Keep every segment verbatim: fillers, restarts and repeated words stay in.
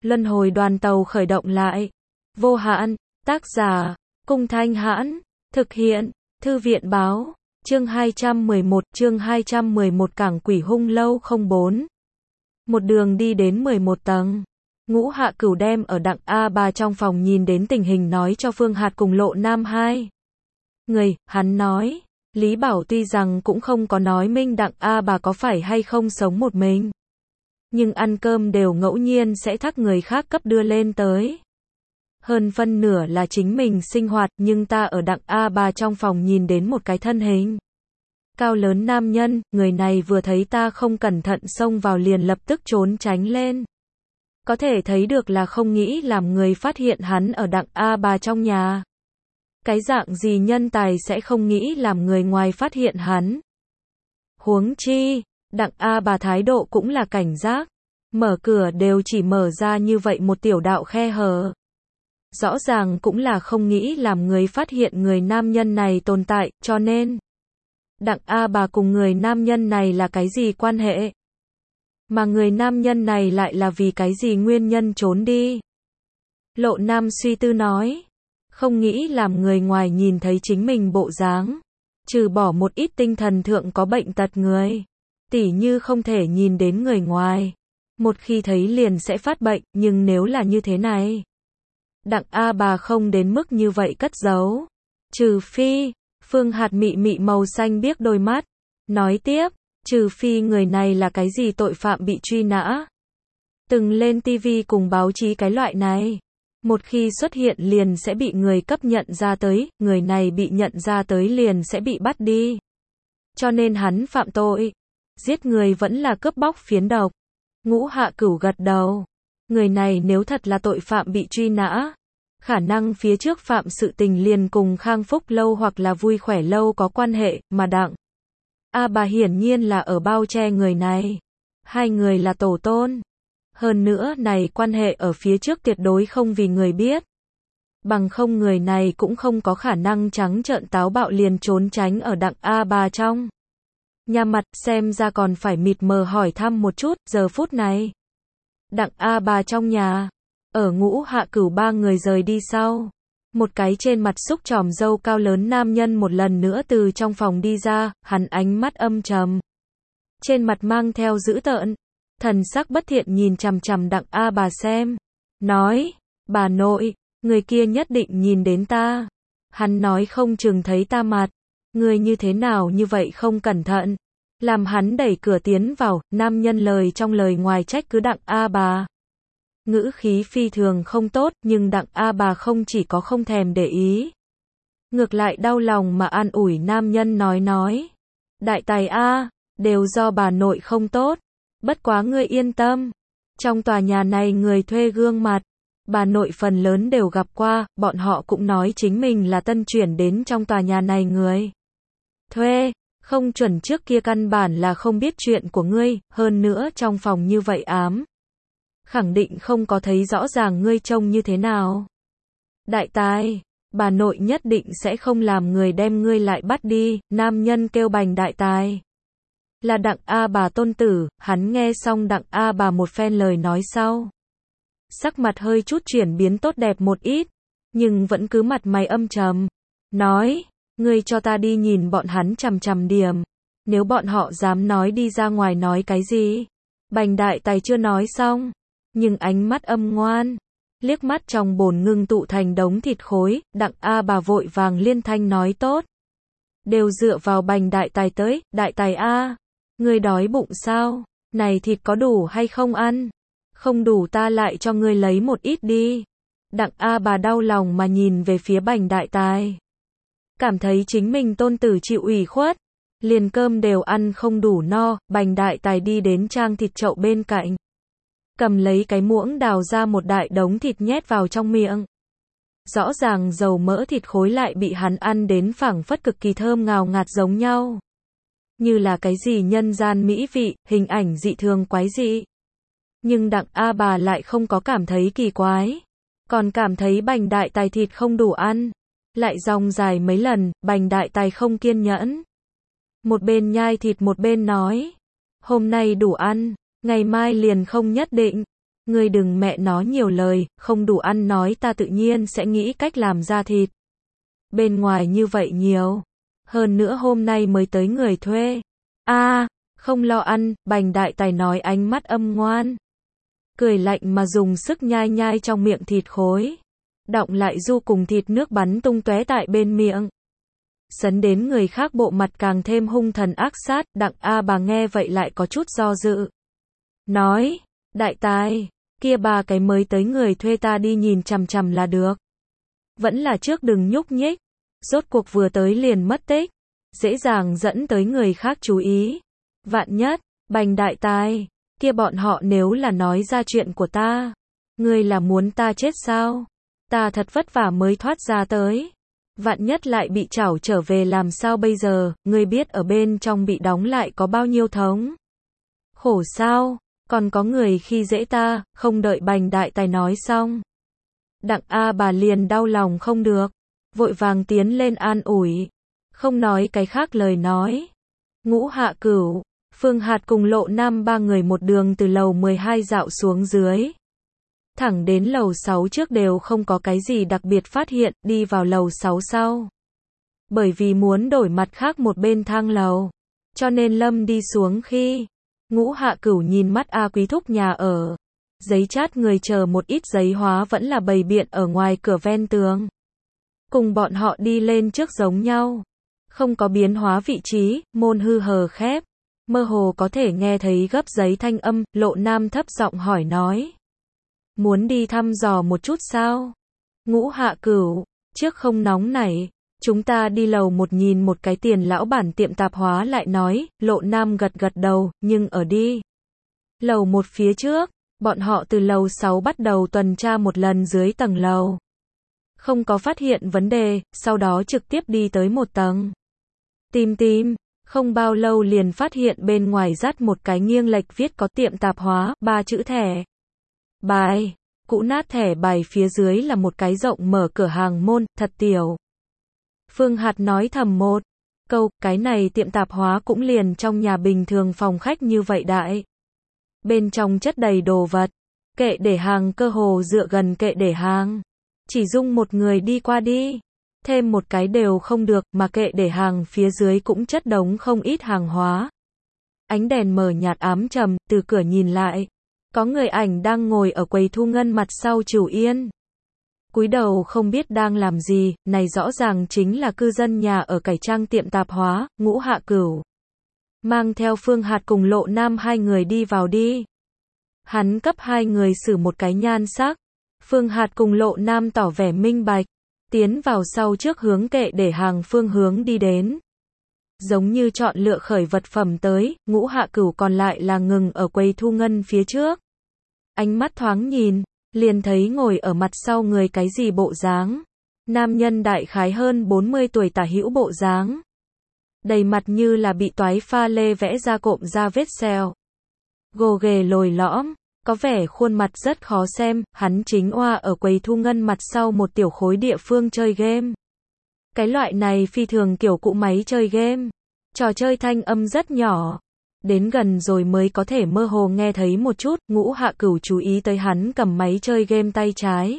Luân hồi đoàn tàu khởi động lại. Vô hạn, tác giả, Cung Thanh Hãn, thực hiện, Thư viện Báo, chương hai trăm mười một, chương hai trăm mười một Cảng Quỷ Hung Lâu không bốn. Một đường đi đến mười một tầng. Ngũ Hạ Cửu đem ở Đặng A Bà trong phòng nhìn đến tình hình nói cho Phương Hạt cùng Lộ Nam hai người, hắn nói, Lý Bảo tuy rằng cũng không có nói minh Đặng A Bà có phải hay không sống một mình. Nhưng ăn cơm đều ngẫu nhiên sẽ thắc người khác cấp đưa lên tới. Hơn phân nửa là chính mình sinh hoạt, nhưng ta ở Đặng A Bà trong phòng nhìn đến một cái thân hình cao lớn nam nhân, người này vừa thấy ta không cẩn thận xông vào liền lập tức trốn tránh lên. Có thể thấy được là không nghĩ làm người phát hiện hắn ở Đặng A Bà trong nhà. Cái dạng gì nhân tài sẽ không nghĩ làm người ngoài phát hiện hắn. Huống chi, Đặng A Bà thái độ cũng là cảnh giác. Mở cửa đều chỉ mở ra như vậy một tiểu đạo khe hở. Rõ ràng cũng là không nghĩ làm người phát hiện người nam nhân này tồn tại, cho nên Đặng A Bà cùng người nam nhân này là cái gì quan hệ? Mà người nam nhân này lại là vì cái gì nguyên nhân trốn đi? Lộ Nam suy tư nói, không nghĩ làm người ngoài nhìn thấy chính mình bộ dáng, trừ bỏ một ít tinh thần thượng có bệnh tật người, tỉ như không thể nhìn đến người ngoài, một khi thấy liền sẽ phát bệnh, nhưng nếu là như thế này, Đặng A Bà không đến mức như vậy cất giấu, trừ phi, Phương Hạt mị mị màu xanh biếc đôi mắt, nói tiếp, trừ phi người này là cái gì tội phạm bị truy nã, từng lên tivi cùng báo chí cái loại này, một khi xuất hiện liền sẽ bị người cấp nhận ra tới, người này bị nhận ra tới liền sẽ bị bắt đi. Cho nên hắn phạm tội, giết người vẫn là cướp bóc phiến độc. Ngũ Hạ Cửu gật đầu, người này nếu thật là tội phạm bị truy nã, khả năng phía trước phạm sự tình liền cùng Khang Phúc Lâu hoặc là Vui Khỏe Lâu có quan hệ, mà Đặng A Bà hiển nhiên là ở bao che người này. Hai người là tổ tôn. Hơn nữa này quan hệ ở phía trước tuyệt đối không vì người biết. Bằng không người này cũng không có khả năng trắng trợn táo bạo liền trốn tránh ở Đặng A Bà trong nhà mặt, xem ra còn phải mịt mờ hỏi thăm một chút, giờ phút này. Đặng A Bà trong nhà, ở Ngũ Hạ Cửu ba người rời đi sau. Một cái trên mặt xúc chòm râu cao lớn nam nhân một lần nữa từ trong phòng đi ra, hắn ánh mắt âm trầm. Trên mặt mang theo dữ tợn, thần sắc bất thiện nhìn chằm chằm Đặng A Bà xem. Nói, bà nội, người kia nhất định nhìn đến ta. Hắn nói không chừng thấy ta mặt. Người như thế nào như vậy không cẩn thận. Làm hắn đẩy cửa tiến vào, nam nhân lời trong lời ngoài trách cứ Đặng A Bà. Ngữ khí phi thường không tốt, nhưng Đặng A Bà không chỉ có không thèm để ý. Ngược lại đau lòng mà an ủi nam nhân nói nói. Đại tài A, đều do bà nội không tốt. Bất quá ngươi yên tâm. Trong tòa nhà này người thuê gương mặt. Bà nội phần lớn đều gặp qua, bọn họ cũng nói chính mình là tân chuyển đến trong tòa nhà này người thuê. Không chuẩn trước kia căn bản là không biết chuyện của ngươi, hơn nữa trong phòng như vậy ám. Khẳng định không có thấy rõ ràng ngươi trông như thế nào. Đại tài, bà nội nhất định sẽ không làm người đem ngươi lại bắt đi, nam nhân kêu bành đại tài. Là Đặng A Bà tôn tử, hắn nghe xong Đặng A Bà một phen lời nói sau. Sắc mặt hơi chút chuyển biến tốt đẹp một ít, nhưng vẫn cứ mặt mày âm trầm. Nói, ngươi cho ta đi nhìn bọn hắn chằm chằm điểm. Nếu bọn họ dám nói đi ra ngoài nói cái gì. Bành đại tài chưa nói xong. Nhưng ánh mắt âm ngoan, liếc mắt trong bồn ngưng tụ thành đống thịt khối, Đặng A Bà vội vàng liên thanh nói tốt. Đều dựa vào bành đại tài tới, đại tài A, ngươi đói bụng sao, này thịt có đủ hay không ăn, không đủ ta lại cho ngươi lấy một ít đi. Đặng A Bà đau lòng mà nhìn về phía bành đại tài. Cảm thấy chính mình tôn tử chịu ủy khuất, liền cơm đều ăn không đủ no, bành đại tài đi đến trang thịt chậu bên cạnh. Cầm lấy cái muỗng đào ra một đại đống thịt nhét vào trong miệng. Rõ ràng dầu mỡ thịt khối lại bị hắn ăn đến phảng phất cực kỳ thơm ngào ngạt giống nhau. Như là cái gì nhân gian mỹ vị, hình ảnh dị thường quái dị. Nhưng Đặng A Bà lại không có cảm thấy kỳ quái. Còn cảm thấy bành đại tài thịt không đủ ăn. Lại dòng dài mấy lần, bành đại tài không kiên nhẫn. Một bên nhai thịt một bên nói. Hôm nay đủ ăn. Ngày mai liền không nhất định. Ngươi đừng mẹ nó nhiều lời, không đủ ăn nói ta tự nhiên sẽ nghĩ cách làm ra thịt. Bên ngoài như vậy nhiều. Hơn nữa hôm nay mới tới người thuê. a à, không lo ăn, Bành đại tài nói ánh mắt âm ngoan. Cười lạnh mà dùng sức nhai nhai trong miệng thịt khối. Đọng lại du cùng thịt nước bắn tung tóe tại bên miệng. Sấn đến người khác bộ mặt càng thêm hung thần ác sát, Đặng A bà nghe vậy lại có chút do dự. Nói, đại tài, kia ba cái mới tới người thuê ta đi nhìn chằm chằm là được. Vẫn là trước đừng nhúc nhích, rốt cuộc vừa tới liền mất tích, dễ dàng dẫn tới người khác chú ý. Vạn nhất, Bành đại tài, kia bọn họ nếu là nói ra chuyện của ta, ngươi là muốn ta chết sao? Ta thật vất vả mới thoát ra tới. Vạn nhất lại bị trảo trở về làm sao bây giờ, ngươi biết ở bên trong bị đóng lại có bao nhiêu thống. Khổ sao, còn có người khi dễ ta, không đợi Bành đại tài nói xong. Đặng A bà liền đau lòng không được, vội vàng tiến lên an ủi, không nói cái khác lời nói. Ngũ Hạ Cửu, Phương Hạt cùng Lộ Nam ba người một đường từ lầu mười hai dạo xuống dưới. Thẳng đến lầu sáu trước đều không có cái gì đặc biệt phát hiện, đi vào lầu sáu sau. Bởi vì muốn đổi mặt khác một bên thang lầu, cho nên Lâm đi xuống khi Ngũ Hạ Cửu nhìn mắt A Quý Thúc nhà ở. Giấy chát người chờ một ít giấy hóa vẫn là bày biện ở ngoài cửa ven tường. Cùng bọn họ đi lên trước giống nhau. Không có biến hóa vị trí, môn hư hờ khép. Mơ hồ có thể nghe thấy gấp giấy thanh âm, Lộ Nam thấp giọng hỏi nói. Muốn đi thăm dò một chút sao? Ngũ Hạ Cửu, trước không nóng nảy, chúng ta đi lầu một nhìn một cái tiền lão bản tiệm tạp hóa lại nói, Lộ Nam gật gật đầu, nhưng ở đi. Lầu một phía trước, bọn họ từ lầu sáu bắt đầu tuần tra một lần dưới tầng lầu. Không có phát hiện vấn đề, sau đó trực tiếp đi tới một tầng. Tìm tìm, không bao lâu liền phát hiện bên ngoài dắt một cái nghiêng lệch viết có tiệm tạp hóa, ba chữ thẻ. Bài, cũ nát thẻ bài phía dưới là một cái rộng mở cửa hàng môn, thật tiểu. Phương Hạt nói thầm một câu, cái này tiệm tạp hóa cũng liền trong nhà bình thường phòng khách như vậy đại. Bên trong chất đầy đồ vật, kệ để hàng cơ hồ dựa gần kệ để hàng. Chỉ dung một người đi qua đi, thêm một cái đều không được, mà kệ để hàng phía dưới cũng chất đống không ít hàng hóa. Ánh đèn mờ nhạt ám trầm, từ cửa nhìn lại, có người ảnh đang ngồi ở quầy thu ngân mặt sau Trù Yên. Cúi đầu không biết đang làm gì, này rõ ràng chính là cư dân nhà ở cải trang tiệm tạp hóa, Ngũ Hạ Cửu. Mang theo Phương Hạt cùng Lộ Nam hai người đi vào đi. Hắn cấp hai người xử một cái nhan sắc. Phương Hạt cùng Lộ Nam tỏ vẻ minh bạch. Tiến vào sau trước hướng kệ để hàng phương hướng đi đến. Giống như chọn lựa khởi vật phẩm tới, Ngũ Hạ Cửu còn lại là ngừng ở quầy thu ngân phía trước. Ánh mắt thoáng nhìn, liền thấy ngồi ở mặt sau người cái gì bộ dáng. Nam nhân đại khái hơn bốn mươi tuổi tả hữu bộ dáng. Đầy mặt như là bị toái pha lê vẽ ra cộm ra vết sẹo. Gồ ghề lồi lõm, có vẻ khuôn mặt rất khó xem, hắn chính oa ở quầy thu ngân mặt sau một tiểu khối địa phương chơi game. Cái loại này phi thường kiểu cụ máy chơi game. Trò chơi thanh âm rất nhỏ. Đến gần rồi mới có thể mơ hồ nghe thấy một chút, Ngũ Hạ Cửu chú ý tới hắn cầm máy chơi game tay trái.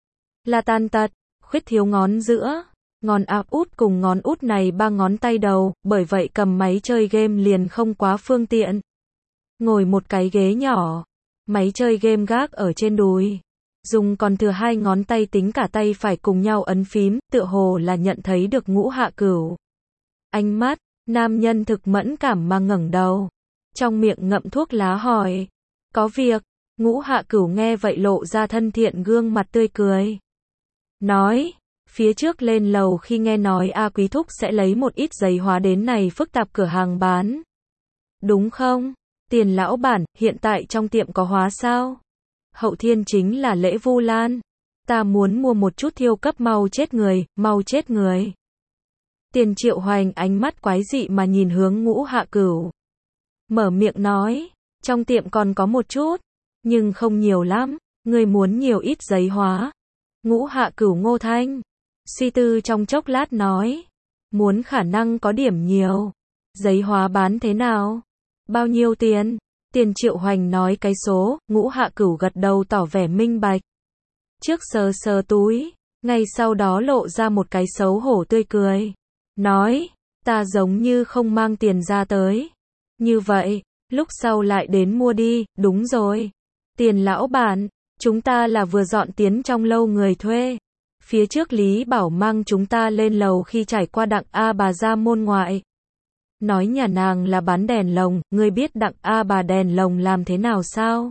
Là tàn tật, khuyết thiếu ngón giữa. Ngón áp út cùng ngón út này ba ngón tay đầu, bởi vậy cầm máy chơi game liền không quá phương tiện. Ngồi một cái ghế nhỏ, máy chơi game gác ở trên đùi. Dùng còn thừa hai ngón tay tính cả tay phải cùng nhau ấn phím, tựa hồ là nhận thấy được Ngũ Hạ Cửu. Ánh mắt, nam nhân thực mẫn cảm mà ngẩng đầu. Trong miệng ngậm thuốc lá hỏi. Có việc, Ngũ Hạ Cửu nghe vậy lộ ra thân thiện gương mặt tươi cười. Nói. Phía trước lên lầu khi nghe nói A Quý Thúc sẽ lấy một ít giấy hóa đến này phức tạp cửa hàng bán. Đúng không? Tiền lão bản, hiện tại trong tiệm có hóa sao? Hậu thiên chính là lễ Vu Lan. Ta muốn mua một chút thiêu cấp mau chết người, mau chết người. Tiền Triệu Hoành ánh mắt quái dị mà nhìn hướng Ngũ Hạ Cửu. Mở miệng nói, trong tiệm còn có một chút, nhưng không nhiều lắm, người muốn nhiều ít giấy hóa. Ngũ Hạ Cửu ngô thanh. Suy tư trong chốc lát nói, muốn khả năng có điểm nhiều. Giấy hóa bán thế nào? Bao nhiêu tiền? Tiền Triệu Hoành nói cái số, Ngũ Hạ Cửu gật đầu tỏ vẻ minh bạch. Trước sờ sờ túi, ngay sau đó lộ ra một cái xấu hổ tươi cười. Nói, ta giống như không mang tiền ra tới. Như vậy, lúc sau lại đến mua đi, đúng rồi. Tiền lão bản, chúng ta là vừa dọn tiến trong lâu người thuê. Phía trước Lý Bảo mang chúng ta lên lầu khi trải qua Đặng A bà ra môn ngoại. Nói nhà nàng là bán đèn lồng, ngươi biết Đặng A bà đèn lồng làm thế nào sao?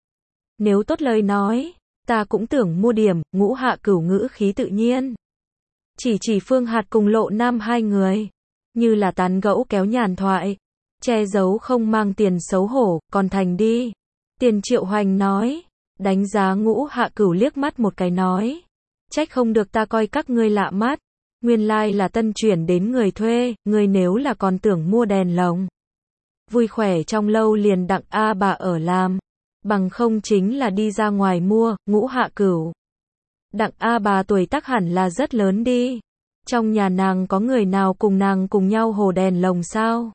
Nếu tốt lời nói, ta cũng tưởng mua điểm, Ngũ Hạ Cửu ngữ khí tự nhiên. Chỉ chỉ Phương Hạt cùng Lộ Nam hai người, như là tán gẫu kéo nhàn thoại, che giấu không mang tiền xấu hổ, còn thành đi. Tiền Triệu Hoành nói, đánh giá Ngũ Hạ Cửu liếc mắt một cái nói, trách không được ta coi các ngươi lạ mắt, nguyên lai là tân chuyển đến người thuê, ngươi nếu là còn tưởng mua đèn lồng. Vui khỏe trong lâu liền Đặng A bà ở làm, bằng không chính là đi ra ngoài mua, Ngũ Hạ Cửu. Đặng A bà tuổi tác hẳn là rất lớn đi. Trong nhà nàng có người nào cùng nàng cùng nhau hồ đèn lồng sao?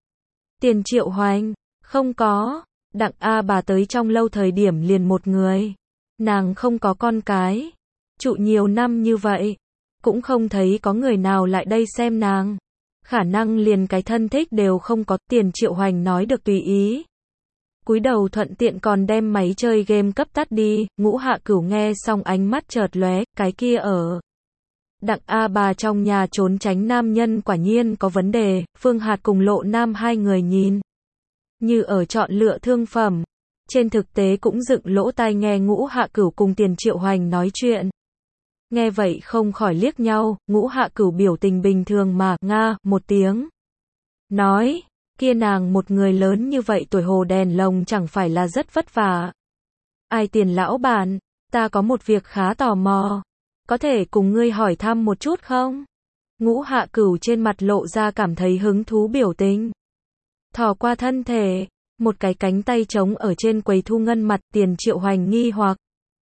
Tiền Triệu Hoành, không có. Đặng A bà tới trong lâu thời điểm liền một người. Nàng không có con cái. Trụ nhiều năm như vậy, cũng không thấy có người nào lại đây xem nàng. Khả năng liền cái thân thích đều không có. Tiền Triệu Hoành nói được tùy ý. Cúi đầu thuận tiện còn đem máy chơi game cấp tắt đi. Ngũ Hạ Cửu nghe xong ánh mắt chợt lóe, cái kia ở. Đặng A bà trong nhà trốn tránh nam nhân quả nhiên có vấn đề. Phương Hạt cùng Lộ Nam hai người nhìn như ở chọn lựa thương phẩm, trên thực tế cũng dựng lỗ tai nghe Ngũ Hạ Cửu cùng Tiền Triệu Hoành nói chuyện. Nghe vậy không khỏi liếc nhau. Ngũ Hạ Cửu biểu tình bình thường mà nga một tiếng, nói, kia nàng một người lớn như vậy tuổi hồ đèn lồng chẳng phải là rất vất vả. Ai Tiền lão bản, ta có một việc khá tò mò, có thể cùng ngươi hỏi thăm một chút không? Ngũ Hạ Cửu trên mặt lộ ra cảm thấy hứng thú biểu tình. Thò qua thân thể, một cái cánh tay trống ở trên quầy thu ngân mặt. Tiền Triệu Hoành nghi hoặc.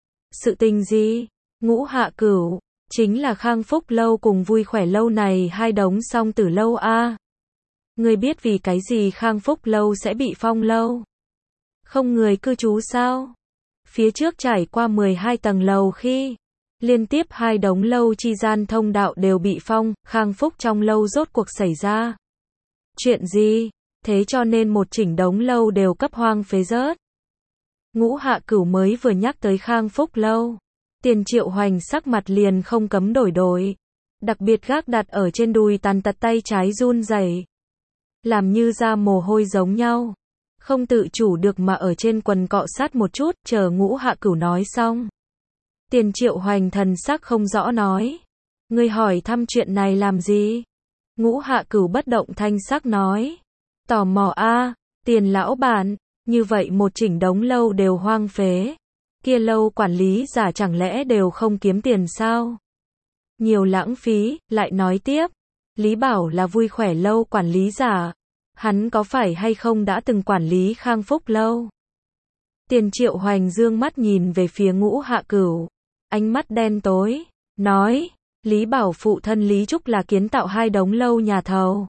Sự tình gì? Ngũ Hạ Cửu, chính là Khang Phúc lâu cùng Vui Khỏe lâu này hai đống song tử lâu a. Ngươi biết vì cái gì Khang Phúc lâu sẽ bị phong lâu? Không người cư trú sao? Phía trước trải qua mười hai tầng lầu khi liên tiếp hai đống lâu chi gian thông đạo đều bị phong, Khang Phúc trong lâu rốt cuộc xảy ra chuyện gì? Thế cho nên một chỉnh đống lâu đều cấp hoang phế rớt. Ngũ Hạ Cửu mới vừa nhắc tới Khang Phúc lâu, Tiền Triệu Hoành sắc mặt liền không cấm đổi đổi, đặc biệt gác đặt ở trên đùi tàn tật tay trái run rẩy, làm như ra mồ hôi giống nhau, không tự chủ được mà ở trên quần cọ sát một chút. Chờ Ngũ Hạ Cửu nói xong, Tiền Triệu Hoành thần sắc không rõ nói, ngươi hỏi thăm chuyện này làm gì? Ngũ Hạ Cửu bất động thanh sắc nói, tò mò a. Tiền lão bản, như vậy một chỉnh đống lâu đều hoang phế, kia lâu quản lý giả chẳng lẽ đều không kiếm tiền sao? Nhiều lãng phí. Lại nói tiếp, Lý Bảo là Vui Khỏe lâu quản lý giả, hắn có phải hay không đã từng quản lý Khang Phúc lâu? Tiền Triệu Hoành dương mắt nhìn về phía Ngũ Hạ Cửu, ánh mắt đen tối, nói, Lý Bảo phụ thân Lý Trúc là kiến tạo hai đống lâu nhà thầu.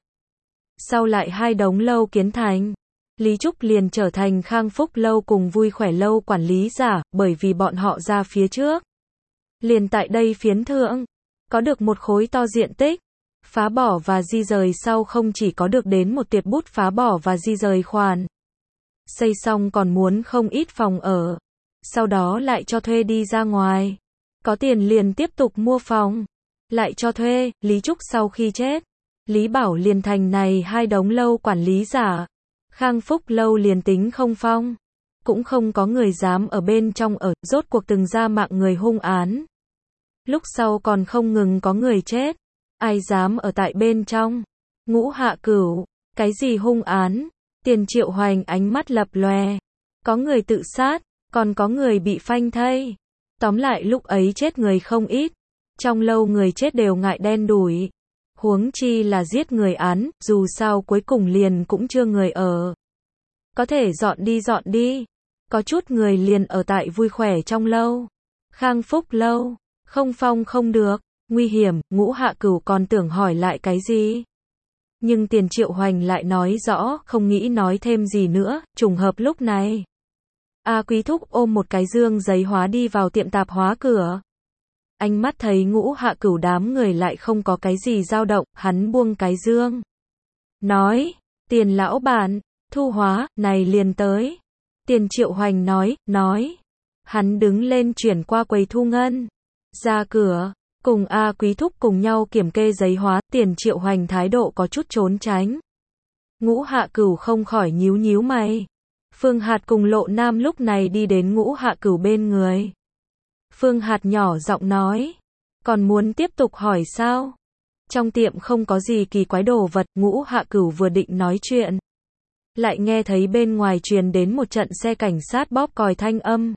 Sau lại hai đống lâu kiến thành, Lý Trúc liền trở thành Khang Phúc lâu cùng Vui Khỏe lâu quản lý giả, bởi vì bọn họ ra phía trước. Liền tại đây phiến thượng, có được một khối to diện tích, phá bỏ và di rời sau không chỉ có được đến một tiệp bút phá bỏ và di rời khoản. Xây xong còn muốn không ít phòng ở, sau đó lại cho thuê đi ra ngoài. Có tiền liền tiếp tục mua phòng, lại cho thuê. Lý Trúc sau khi chết, Lý Bảo liền thành này hai đống lâu quản lý giả. Khang Phúc lâu liền tính không phong, cũng không có người dám ở bên trong ở, rốt cuộc từng ra mạng người hung án. Lúc sau còn không ngừng có người chết, ai dám ở tại bên trong? Ngũ Hạ Cửu, cái gì hung án? Tiền Triệu Hoành ánh mắt lập lòe, có người tự sát, còn có người bị phanh thây. Tóm lại lúc ấy chết người không ít, trong lâu người chết đều ngại đen đủi. Huống chi là giết người án, dù sao cuối cùng liền cũng chưa người ở. Có thể dọn đi dọn đi. Có chút người liền ở tại Vui Khỏe trong lâu. Khang Phúc lâu, không phong không được, nguy hiểm. Ngũ Hạ Cửu còn tưởng hỏi lại cái gì. Nhưng Tiền Triệu Hoành lại nói rõ, không nghĩ nói thêm gì nữa, trùng hợp lúc này. A Quý Thúc ôm một cái dương giấy hóa đi vào tiệm tạp hóa cửa. Ánh mắt thấy Ngũ Hạ Cửu đám người lại không có cái gì dao động, hắn buông cái dương. Nói, Tiền lão bản, thu hóa, này liền tới. Tiền Triệu Hoành nói, nói. Hắn đứng lên chuyển qua quầy thu ngân. Ra cửa, cùng A Quý Thúc cùng nhau kiểm kê giấy hóa, Tiền Triệu Hoành thái độ có chút trốn tránh. Ngũ Hạ Cửu không khỏi nhíu nhíu mày. Phương Hạt cùng Lộ Nam lúc này đi đến Ngũ Hạ Cửu bên người. Phương Hạt nhỏ giọng nói, còn muốn tiếp tục hỏi sao? Trong tiệm không có gì kỳ quái đồ vật, Ngũ Hạ Cửu vừa định nói chuyện. Lại nghe thấy bên ngoài truyền đến một trận xe cảnh sát bóp còi thanh âm.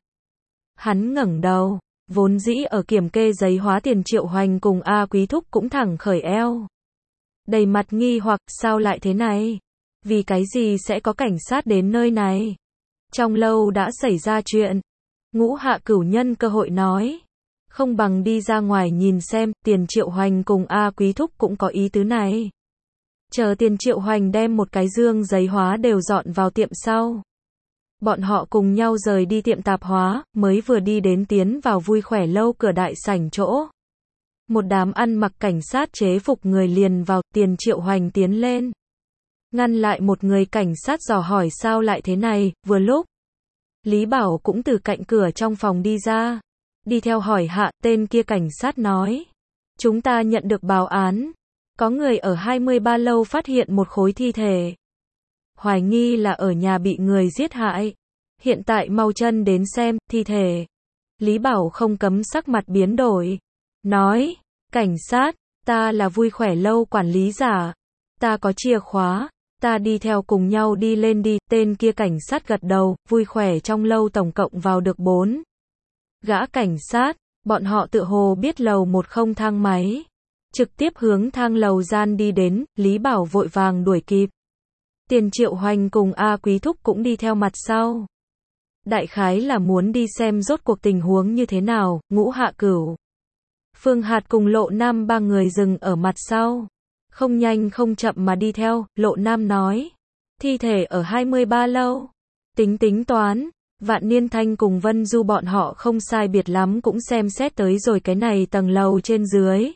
Hắn ngẩng đầu, vốn dĩ ở kiểm kê giấy hóa Tiền Triệu Hoành cùng A Quý Thúc cũng thẳng khởi eo. Đầy mặt nghi hoặc, sao lại thế này? Vì cái gì sẽ có cảnh sát đến nơi này? Trong lâu đã xảy ra chuyện. Ngũ Hạ Cửu nhân cơ hội nói. Không bằng đi ra ngoài nhìn xem, Tiền Triệu Hoành cùng A Quý Thúc cũng có ý tứ này. Chờ Tiền Triệu Hoành đem một cái dương giấy hóa đều dọn vào tiệm sau. Bọn họ cùng nhau rời đi tiệm tạp hóa, mới vừa đi đến tiến vào Vui Khỏe lâu cửa đại sảnh chỗ. Một đám ăn mặc cảnh sát chế phục người liền vào, Tiền Triệu Hoành tiến lên. Ngăn lại một người cảnh sát dò hỏi sao lại thế này, vừa lúc. Lý Bảo cũng từ cạnh cửa trong phòng đi ra. Đi theo hỏi hạ, tên kia cảnh sát nói. Chúng ta nhận được báo án. Có người ở hai mươi ba lâu phát hiện một khối thi thể. Hoài nghi là ở nhà bị người giết hại. Hiện tại mau chân đến xem, thi thể. Lý Bảo không cấm sắc mặt biến đổi. Nói, cảnh sát, ta là Vui Khỏe lâu quản lý giả. Ta có chìa khóa. Ta đi theo cùng nhau đi lên đi, tên kia cảnh sát gật đầu, Vui Khỏe trong lâu tổng cộng vào được bốn gã cảnh sát, bọn họ tự hồ biết lầu một không thang máy. Trực tiếp hướng thang lầu gian đi đến, Lý Bảo vội vàng đuổi kịp. Tiền Triệu Hoành cùng A Quý Thúc cũng đi theo mặt sau. Đại khái là muốn đi xem rốt cuộc tình huống như thế nào, Ngũ Hạ Cửu. Phương Hạt cùng Lộ Nam ba người dừng ở mặt sau. Không nhanh không chậm mà đi theo, Lộ Nam nói. Thi thể ở hai mươi ba lâu. Tính tính toán, Vạn Niên Thanh cùng Vân Du bọn họ không sai biệt lắm cũng xem xét tới rồi cái này tầng lầu trên dưới.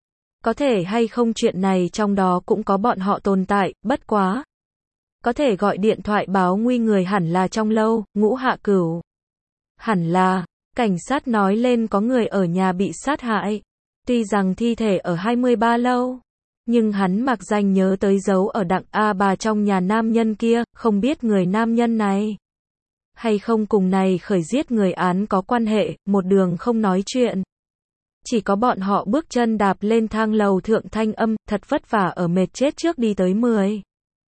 Có thể hay không chuyện này trong đó cũng có bọn họ tồn tại, bất quá. Có thể gọi điện thoại báo nguy người hẳn là trong lâu, Ngũ Hạ Cửu. Hẳn là, cảnh sát nói lên có người ở nhà bị sát hại. Tuy rằng thi thể ở hai mươi ba lâu. Nhưng hắn mặc danh nhớ tới dấu ở đặng A bà trong nhà nam nhân kia, không biết người nam nhân này. Hay không cùng này khởi giết người án có quan hệ, một đường không nói chuyện. Chỉ có bọn họ bước chân đạp lên thang lầu thượng thanh âm, thật vất vả ở mệt chết trước đi tới mười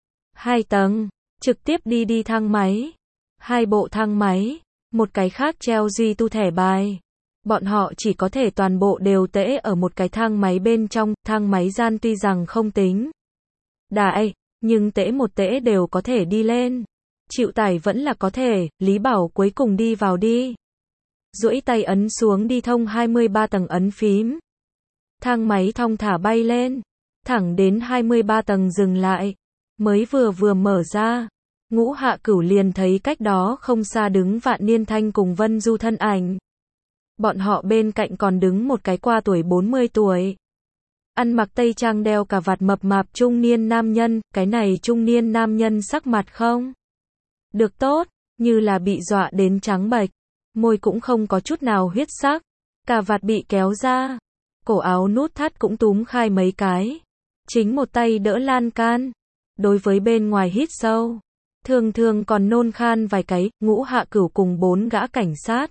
hai tầng, trực tiếp đi đi thang máy. Hai bộ thang máy, một cái khác treo duy tu thẻ bài. Bọn họ chỉ có thể toàn bộ đều tễ ở một cái thang máy bên trong, thang máy gian tuy rằng không tính đại, nhưng tễ một tễ đều có thể đi lên. Chịu tải vẫn là có thể, Lý Bảo cuối cùng đi vào đi. Duỗi tay ấn xuống đi thông hai mươi ba tầng ấn phím. Thang máy thong thả bay lên, thẳng đến hai mươi ba tầng dừng lại. Mới vừa vừa mở ra, Ngũ Hạ Cửu liền thấy cách đó không xa đứng Vạn Niên Thanh cùng Vân Du thân ảnh. Bọn họ bên cạnh còn đứng một cái qua tuổi bốn mươi tuổi. Ăn mặc tây trang đeo cà vạt mập mạp trung niên nam nhân, cái này trung niên nam nhân sắc mặt không được tốt, như là bị dọa đến trắng bệch, môi cũng không có chút nào huyết sắc, cà vạt bị kéo ra, cổ áo nút thắt cũng túm khai mấy cái, chính một tay đỡ lan can, đối với bên ngoài hít sâu, thường thường còn nôn khan vài cái, Ngũ Hạ Cửu cùng bốn gã cảnh sát.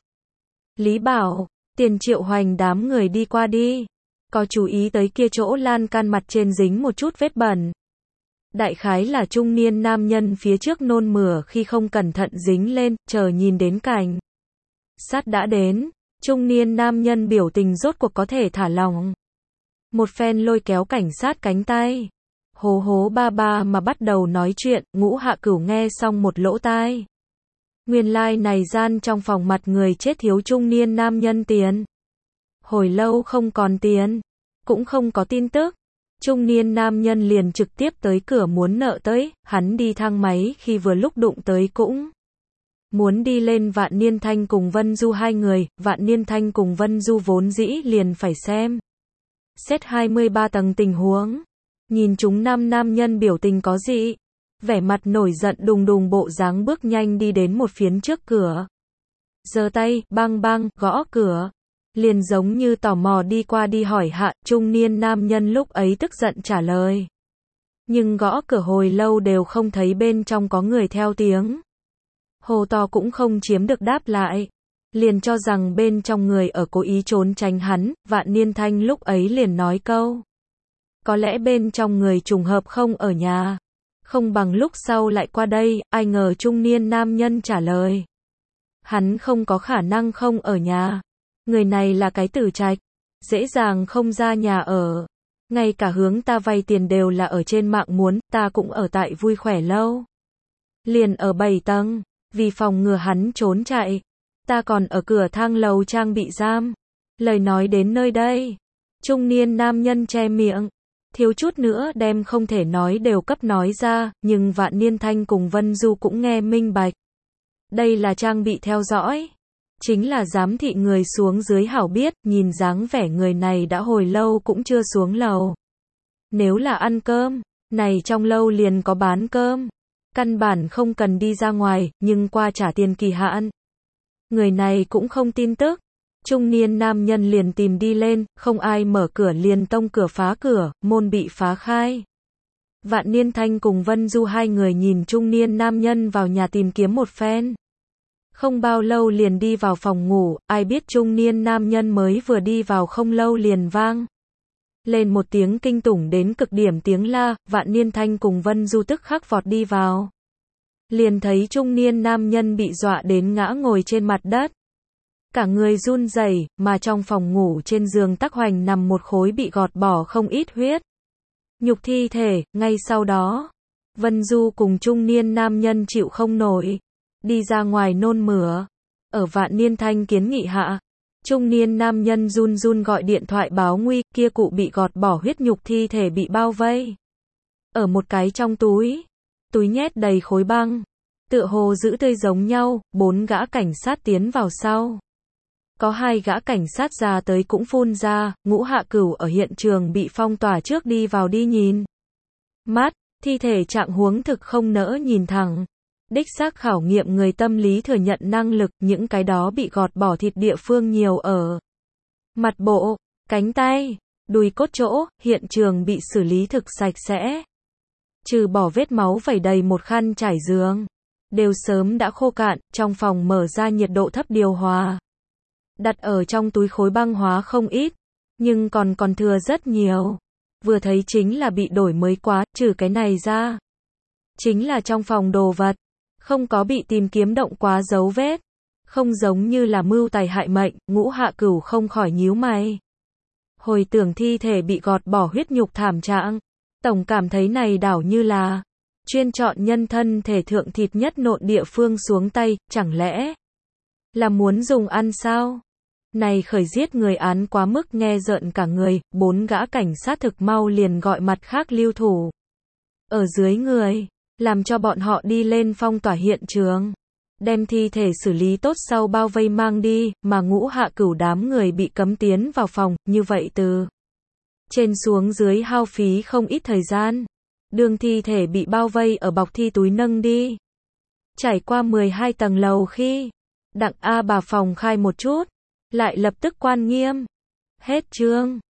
Lý Bảo, Tiền Triệu Hoành đám người đi qua đi, có chú ý tới kia chỗ lan can mặt trên dính một chút vết bẩn. Đại khái là trung niên nam nhân phía trước nôn mửa khi không cẩn thận dính lên, chờ nhìn đến cảnh sát đã đến, trung niên nam nhân biểu tình rốt cuộc có thể thả lỏng. Một phen lôi kéo cảnh sát cánh tay, hố hố ba ba mà bắt đầu nói chuyện, Ngũ Hạ Cửu nghe xong một lỗ tai. Nguyên lai like này gian trong phòng mặt người chết thiếu trung niên nam nhân tiền. Hồi lâu không còn tiền, cũng không có tin tức. Trung niên nam nhân liền trực tiếp tới cửa muốn nợ tới, hắn đi thang máy khi vừa lúc đụng tới cũng muốn đi lên Vạn Niên Thanh cùng Vân Du hai người, Vạn Niên Thanh cùng Vân Du vốn dĩ liền phải xem xét hai mươi ba tầng tình huống. Nhìn chúng năm nam nhân biểu tình có dị, vẻ mặt nổi giận đùng đùng bộ dáng bước nhanh đi đến một phiến trước cửa. Giơ tay, bang bang, gõ cửa. Liền giống như tò mò đi qua đi hỏi hạ, trung niên nam nhân lúc ấy tức giận trả lời. Nhưng gõ cửa hồi lâu đều không thấy bên trong có người theo tiếng. Hô to cũng không chiếm được đáp lại. Liền cho rằng bên trong người ở cố ý trốn tránh hắn, Vạn Niên Thanh lúc ấy liền nói câu. Có lẽ bên trong người trùng hợp không ở nhà. Không bằng lúc sau lại qua đây, ai ngờ trung niên nam nhân trả lời. Hắn không có khả năng không ở nhà. Người này là cái tử trạch, dễ dàng không ra nhà ở. Ngay cả hướng ta vay tiền đều là ở trên mạng muốn, ta cũng ở tại Vui Khỏe Lâu. Liền ở bảy tầng, vì phòng ngừa hắn trốn chạy. Ta còn ở cửa thang lầu trang bị giam. Lời nói đến nơi đây, trung niên nam nhân che miệng, thiếu chút nữa đem không thể nói đều cấp nói ra, nhưng Vạn Niên Thanh cùng Vân Du cũng nghe minh bạch. Đây là trang bị theo dõi. Chính là giám thị người xuống dưới hảo biết, nhìn dáng vẻ người này đã hồi lâu cũng chưa xuống lầu. Nếu là ăn cơm, này trong lâu liền có bán cơm. Căn bản không cần đi ra ngoài, nhưng qua trả tiền kỳ hạn. Người này cũng không tin tức. Trung niên nam nhân liền tìm đi lên, không ai mở cửa liền tông cửa phá cửa, môn bị phá khai. Vạn Niên Thanh cùng Vân Du hai người nhìn trung niên nam nhân vào nhà tìm kiếm một phen. Không bao lâu liền đi vào phòng ngủ, ai biết trung niên nam nhân mới vừa đi vào không lâu liền vang lên một tiếng kinh tủng đến cực điểm tiếng la, Vạn Niên Thanh cùng Vân Du tức khắc vọt đi vào. Liền thấy trung niên nam nhân bị dọa đến ngã ngồi trên mặt đất. Cả người run rẩy, mà trong phòng ngủ trên giường tắc hoành nằm một khối bị gọt bỏ không ít huyết. Nhục thi thể, ngay sau đó, Vân Du cùng trung niên nam nhân chịu không nổi. Đi ra ngoài nôn mửa. Ở Vạn Niên Thanh kiến nghị hạ, trung niên nam nhân run run gọi điện thoại báo nguy, kia cụ bị gọt bỏ huyết nhục thi thể bị bao vây. Ở một cái trong túi, túi nhét đầy khối băng, tựa hồ giữ tươi giống nhau, bốn gã cảnh sát tiến vào sau. Có hai gã cảnh sát già tới cũng phun ra, Ngũ Hạ Cửu ở hiện trường bị phong tỏa trước đi vào đi nhìn. Mắt, thi thể trạng huống thực không nỡ nhìn thẳng. Đích xác khảo nghiệm người tâm lý thừa nhận năng lực, những cái đó bị gọt bỏ thịt địa phương nhiều ở mặt bộ, cánh tay, đùi cốt chỗ, hiện trường bị xử lý thực sạch sẽ. Trừ bỏ vết máu vẩy đầy một khăn trải giường, đều sớm đã khô cạn, trong phòng mở ra nhiệt độ thấp điều hòa. Đặt ở trong túi khối băng hóa không ít, nhưng còn còn thừa rất nhiều. Vừa thấy chính là bị đổi mới quá, trừ cái này ra. Chính là trong phòng đồ vật. Không có bị tìm kiếm động quá dấu vết. Không giống như là mưu tài hại mệnh, Ngũ Hạ Cửu không khỏi nhíu mày. Hồi tưởng thi thể bị gọt bỏ huyết nhục thảm trạng. Tổng cảm thấy này đảo như là chuyên chọn nhân thân thể thượng thịt nhất nộn địa phương xuống tay, chẳng lẽ là muốn dùng ăn sao? Này khởi giết người án quá mức nghe rợn cả người, bốn gã cảnh sát thực mau liền gọi mặt khác lưu thủ. Ở dưới người. Làm cho bọn họ đi lên phong tỏa hiện trường. Đem thi thể xử lý tốt sau bao vây mang đi, mà Ngũ Hạ Cửu đám người bị cấm tiến vào phòng, như vậy từ trên xuống dưới hao phí không ít thời gian. Đường thi thể bị bao vây ở bọc thi túi nâng đi. Trải qua mười hai tầng lầu khi, đặng A bà phòng khai một chút, lại lập tức quan nghiêm. Hết chương.